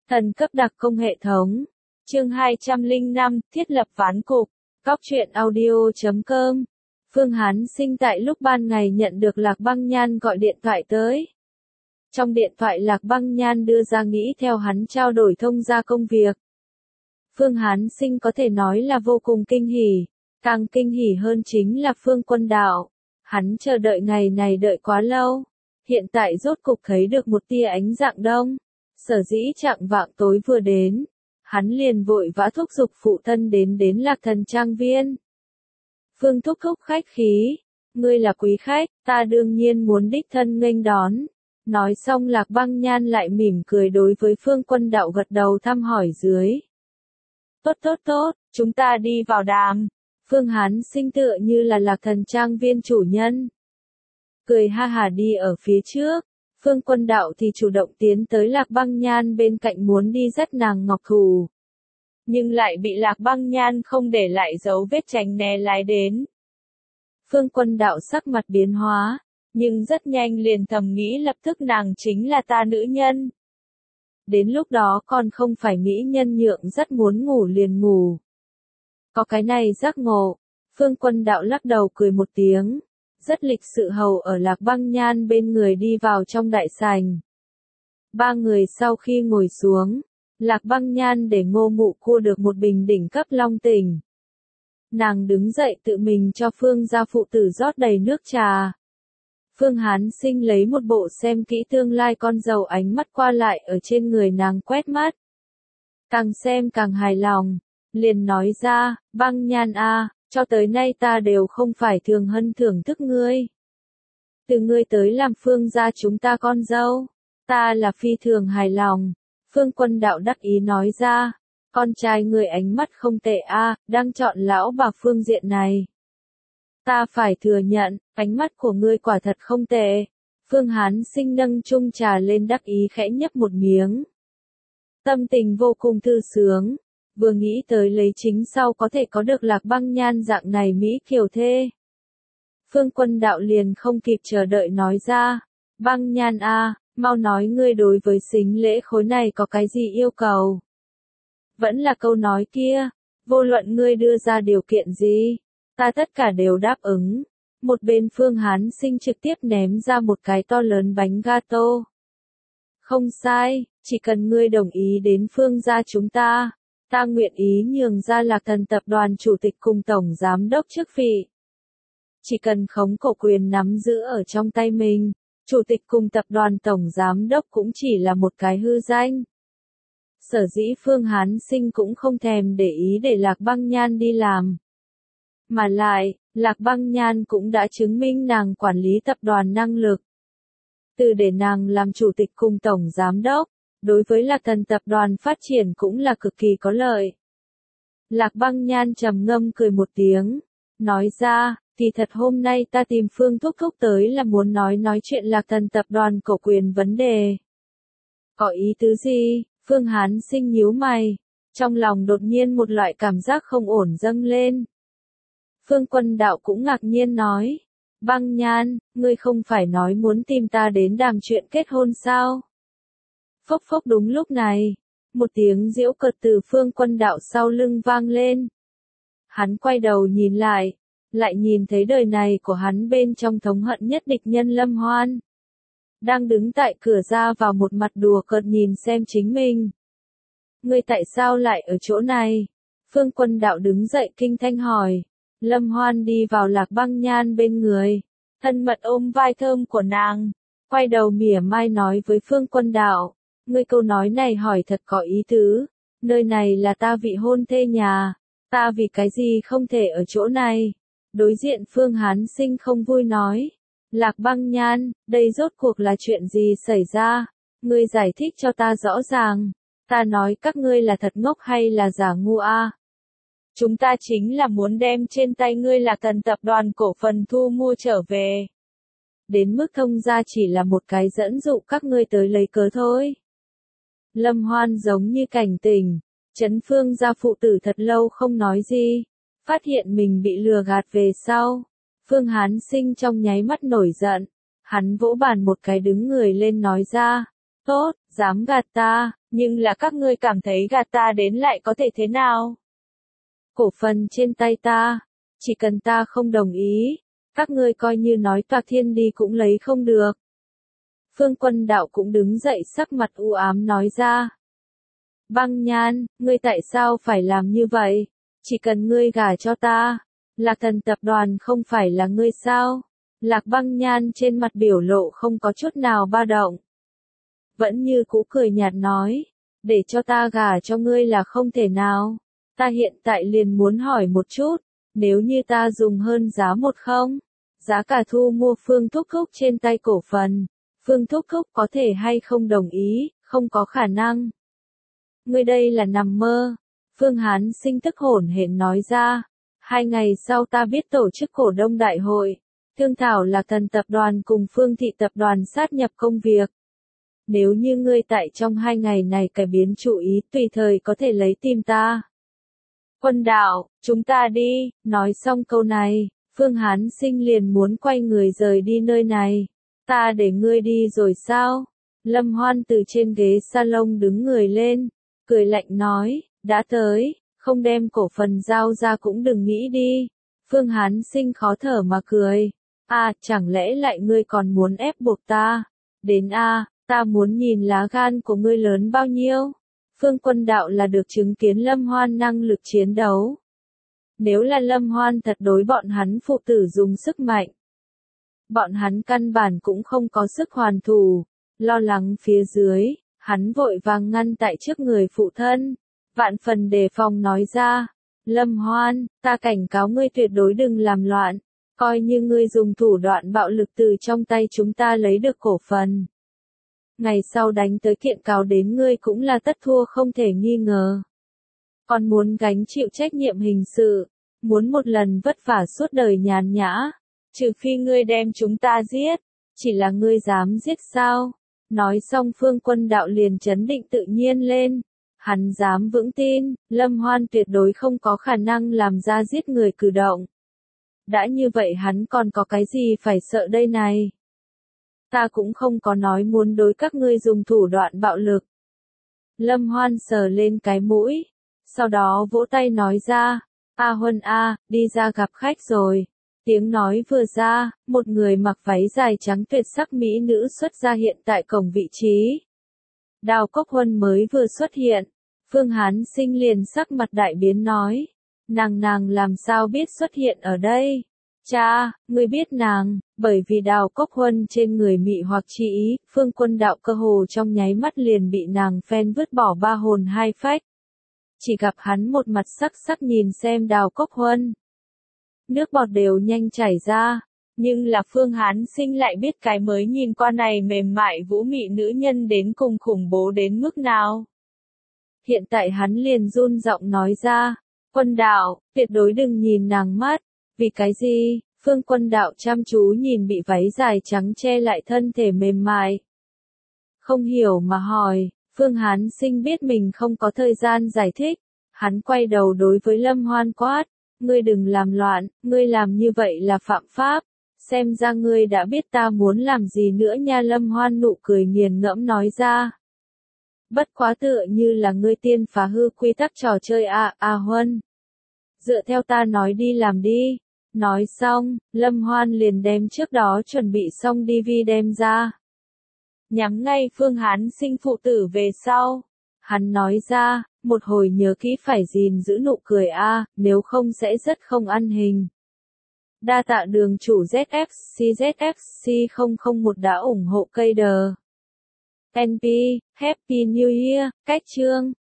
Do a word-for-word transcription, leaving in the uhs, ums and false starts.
Thần cấp đặc công hệ thống. Chương hai trăm lẻ năm, thiết lập ván cục. Cóc truyện audio chấm com. Phương Hán Sinh tại lúc ban ngày nhận được Lạc Băng Nhan gọi điện thoại tới. Trong điện thoại Lạc Băng Nhan đưa ra nghĩ theo hắn trao đổi thông gia công việc. Phương Hán Sinh có thể nói là vô cùng kinh hỉ. Càng kinh hỉ hơn chính là Phương Quân Đạo. Hắn chờ đợi ngày này đợi quá lâu. Hiện tại rốt cục thấy được một tia ánh rạng đông. Sở dĩ chạng vạng tối vừa đến, hắn liền vội vã thúc giục phụ thân đến đến Lạc Thần Trang Viên. Phương thúc thúc khách khí, ngươi là quý khách, ta đương nhiên muốn đích thân nghênh đón. Nói xong Lạc Băng Nhan lại mỉm cười đối với Phương Quân Đạo gật đầu thăm hỏi dưới. Tốt tốt tốt, chúng ta đi vào đàm. Phương Hán Sinh tựa như là Lạc Thần Trang Viên chủ nhân. Cười ha hà đi ở phía trước. Phương Quân Đạo thì chủ động tiến tới Lạc Băng Nhan bên cạnh muốn đi dắt nàng ngọc thù. Nhưng lại bị Lạc Băng Nhan không để lại dấu vết tránh né lái đến. Phương Quân Đạo sắc mặt biến hóa, nhưng rất nhanh liền thầm nghĩ lập tức nàng chính là ta nữ nhân. Đến lúc đó còn không phải mỹ nhân nhượng rất muốn ngủ liền ngủ. Có cái này giác ngộ, Phương Quân Đạo lắc đầu cười một tiếng. Rất lịch sự hầu ở Lạc Băng Nhan bên người đi vào trong đại sảnh. Ba người sau khi ngồi xuống, Lạc Băng Nhan để Ngô Mụ cua được một bình đỉnh cấp long tỉnh. Nàng đứng dậy tự mình cho Phương gia phụ tử rót đầy nước trà. Phương Hán Sinh lấy một bộ xem kỹ tương lai con dâu ánh mắt qua lại ở trên người nàng quét mắt. Càng xem càng hài lòng, liền nói ra, Băng Nhan a. Cho tới nay ta đều không phải thường hân thưởng thức ngươi. Từ ngươi tới làm Phương gia chúng ta con dâu, ta là phi thường hài lòng. Phương Quân Đạo đắc ý nói ra, con trai ngươi ánh mắt không tệ a, đang chọn lão bà phương diện này. Ta phải thừa nhận, ánh mắt của ngươi quả thật không tệ. Phương Hán Sinh nâng chung trà lên đắc ý khẽ nhấp một miếng. Tâm tình vô cùng thư sướng. Vừa nghĩ tới lấy chính sau có thể có được Lạc Băng Nhan dạng này mỹ kiều thê. Phương Quân Đạo liền không kịp chờ đợi nói ra, Băng Nhan a, mau nói ngươi đối với sính lễ khối này có cái gì yêu cầu. Vẫn là câu nói kia, vô luận ngươi đưa ra điều kiện gì, ta tất cả đều đáp ứng. Một bên Phương Hán Sinh trực tiếp ném ra một cái to lớn bánh gato. Không sai, chỉ cần ngươi đồng ý đến Phương gia chúng ta. Ta nguyện ý nhường ra Lạc Thần tập đoàn chủ tịch cùng tổng giám đốc chức vị. Chỉ cần khống cổ quyền nắm giữ ở trong tay mình, chủ tịch cùng tập đoàn tổng giám đốc cũng chỉ là một cái hư danh. Sở dĩ Phương Hán Sinh cũng không thèm để ý để Lạc Băng Nhan đi làm. Mà lại, Lạc Băng Nhan cũng đã chứng minh nàng quản lý tập đoàn năng lực. Từ để nàng làm chủ tịch cùng tổng giám đốc. Đối với Lạc Thần tập đoàn phát triển cũng là cực kỳ có lợi. Lạc Băng Nhan trầm ngâm cười một tiếng, nói ra, thì thật hôm nay ta tìm Phương Thúc Thúc tới là muốn nói nói chuyện Lạc Thần tập đoàn cổ quyền vấn đề. Có ý tứ gì? Phương Hán Sinh nhíu mày, trong lòng đột nhiên một loại cảm giác không ổn dâng lên. Phương Quân Đạo cũng ngạc nhiên nói, Băng Nhan, ngươi không phải nói muốn tìm ta đến đàm chuyện kết hôn sao? Phốc phốc đúng lúc này, một tiếng giễu cợt từ Phương Quân Đạo sau lưng vang lên. Hắn quay đầu nhìn lại, lại nhìn thấy đời này của hắn bên trong thống hận nhất địch nhân Lâm Hoan. Đang đứng tại cửa ra vào một mặt đùa cợt nhìn xem chính mình. Ngươi tại sao lại ở chỗ này? Phương Quân Đạo đứng dậy kinh thanh hỏi. Lâm Hoan đi vào Lạc Băng Nhan bên người, thân mật ôm vai thơm của nàng, quay đầu mỉa mai nói với Phương Quân Đạo. Ngươi câu nói này hỏi thật có ý tứ, nơi này là ta vị hôn thê nhà, ta vì cái gì không thể ở chỗ này. Đối diện Phương Hán Sinh không vui nói, Lạc Băng Nhan, đây rốt cuộc là chuyện gì xảy ra, ngươi giải thích cho ta rõ ràng, ta nói các ngươi là thật ngốc hay là giả ngu a? Chúng ta chính là muốn đem trên tay ngươi Lạc Thần tập đoàn cổ phần thu mua trở về. Đến mức thông gia chỉ là một cái dẫn dụ các ngươi tới lấy cớ thôi. Lâm Hoan giống như cảnh tỉnh, Trấn Phương gia phụ tử thật lâu không nói gì, phát hiện mình bị lừa gạt về sau. Phương Hán Sinh trong nháy mắt nổi giận, hắn vỗ bàn một cái đứng người lên nói ra, tốt, dám gạt ta, Nhưng là các ngươi cảm thấy gạt ta đến lại có thể thế nào? Cổ phần trên tay ta, chỉ cần ta không đồng ý, các ngươi coi như nói toạc thiên đi cũng lấy không được. Phương Quân Đạo cũng đứng dậy sắc mặt u ám nói ra. Băng Nhan, ngươi tại sao phải làm như vậy? Chỉ cần ngươi gả cho ta, Lạc Thần tập đoàn không phải là ngươi sao? Lạc Băng Nhan trên mặt biểu lộ không có chút nào ba động. Vẫn như cũ cười nhạt nói, để cho ta gả cho ngươi là không thể nào. Ta hiện tại liền muốn hỏi một chút, nếu như ta dùng hơn giá một không, giá cả thu mua Phương Thúc Thúc trên tay cổ phần, Phương Thúc Thúc có thể hay không đồng ý, không có khả năng. Ngươi đây là nằm mơ. Phương Hán Sinh tức hổn hển nói ra. Hai ngày sau ta biết tổ chức cổ đông đại hội, thương thảo Lạc Thần tập đoàn cùng Phương Thị tập đoàn sát nhập công việc. Nếu như ngươi tại trong hai ngày này cải biến chủ ý tùy thời có thể lấy tim ta. Quân Đạo, chúng ta đi, nói xong câu này, Phương Hán Sinh liền muốn quay người rời đi nơi này. Ta để ngươi đi rồi sao? Lâm Hoan từ trên ghế salon đứng người lên, cười lạnh nói, đã tới, không đem cổ phần giao ra cũng đừng nghĩ đi. Phương Hán Sinh khó thở mà cười. À, chẳng lẽ lại ngươi còn muốn ép buộc ta? Đến a, à, ta muốn nhìn lá gan của ngươi lớn bao nhiêu? Phương Quân Đạo là được chứng kiến Lâm Hoan năng lực chiến đấu. Nếu là Lâm Hoan thật đối bọn hắn phụ tử dùng sức mạnh, bọn hắn căn bản cũng không có sức hoàn thủ. Lo lắng phía dưới, hắn vội vàng ngăn tại trước người phụ thân, vạn phần đề phòng nói ra, Lâm Hoan, ta cảnh cáo ngươi tuyệt đối đừng làm loạn, coi như ngươi dùng thủ đoạn bạo lực từ trong tay chúng ta lấy được cổ phần. Ngày sau đánh tới kiện cáo đến ngươi cũng là tất thua không thể nghi ngờ. Còn muốn gánh chịu trách nhiệm hình sự, muốn một lần vất vả suốt đời nhàn nhã, trừ phi ngươi đem chúng ta giết, chỉ là ngươi dám giết sao? Nói xong Phương Quân Đạo liền chấn định tự nhiên lên, hắn dám vững tin, Lâm Hoan tuyệt đối không có khả năng làm ra giết người cử động. Đã như vậy hắn còn có cái gì phải sợ đây này? Ta cũng không có nói muốn đối các ngươi dùng thủ đoạn bạo lực. Lâm Hoan sờ lên cái mũi, sau đó vỗ tay nói ra, A Huân A, đi ra gặp khách rồi. Tiếng nói vừa ra, một người mặc váy dài trắng tuyệt sắc mỹ nữ xuất ra hiện tại cổng vị trí. Đào Cốc Huân mới vừa xuất hiện, Phương Hán Sinh liền sắc mặt đại biến nói, nàng nàng làm sao biết xuất hiện ở đây? Cha, ngươi biết nàng, bởi vì Đào Cốc Huân trên người mị hoặc chi ý, Phương Quân Đạo cơ hồ trong nháy mắt liền bị nàng phen vứt bỏ ba hồn hai phách. Chỉ gặp hắn một mặt sắc sắc nhìn xem Đào Cốc Huân. Nước bọt đều nhanh chảy ra, nhưng là Phương Hán Sinh lại biết cái mới nhìn qua này mềm mại vũ mị nữ nhân đến cùng khủng bố đến mức nào. Hiện tại hắn liền run giọng nói ra, Quân Đạo, tuyệt đối đừng nhìn nàng mắt, vì cái gì? Phương Quân Đạo chăm chú nhìn bị váy dài trắng che lại thân thể mềm mại. Không hiểu mà hỏi, Phương Hán Sinh biết mình không có thời gian giải thích, hắn quay đầu đối với Lâm Hoan quát. Ngươi đừng làm loạn, ngươi làm như vậy là phạm pháp, xem ra ngươi đã biết ta muốn làm gì nữa nha. Lâm Hoan nụ cười nghiền ngẫm nói ra. Bất quá tựa như là ngươi tiên phá hư quy tắc trò chơi à, à Huân. Dựa theo ta nói đi làm đi. Nói xong, Lâm Hoan liền đem trước đó chuẩn bị xong đê vê đem ra. Nhắm ngay Phương Hán Sinh phụ tử về sau. Hắn nói ra, một hồi nhớ kỹ phải gìn giữ nụ cười a, nếu không sẽ rất không ăn hình. Đa tạ đường chủ Z F C Z F C không không một đã ủng hộ cây đờ. en pê, Happy New Year, cách chương.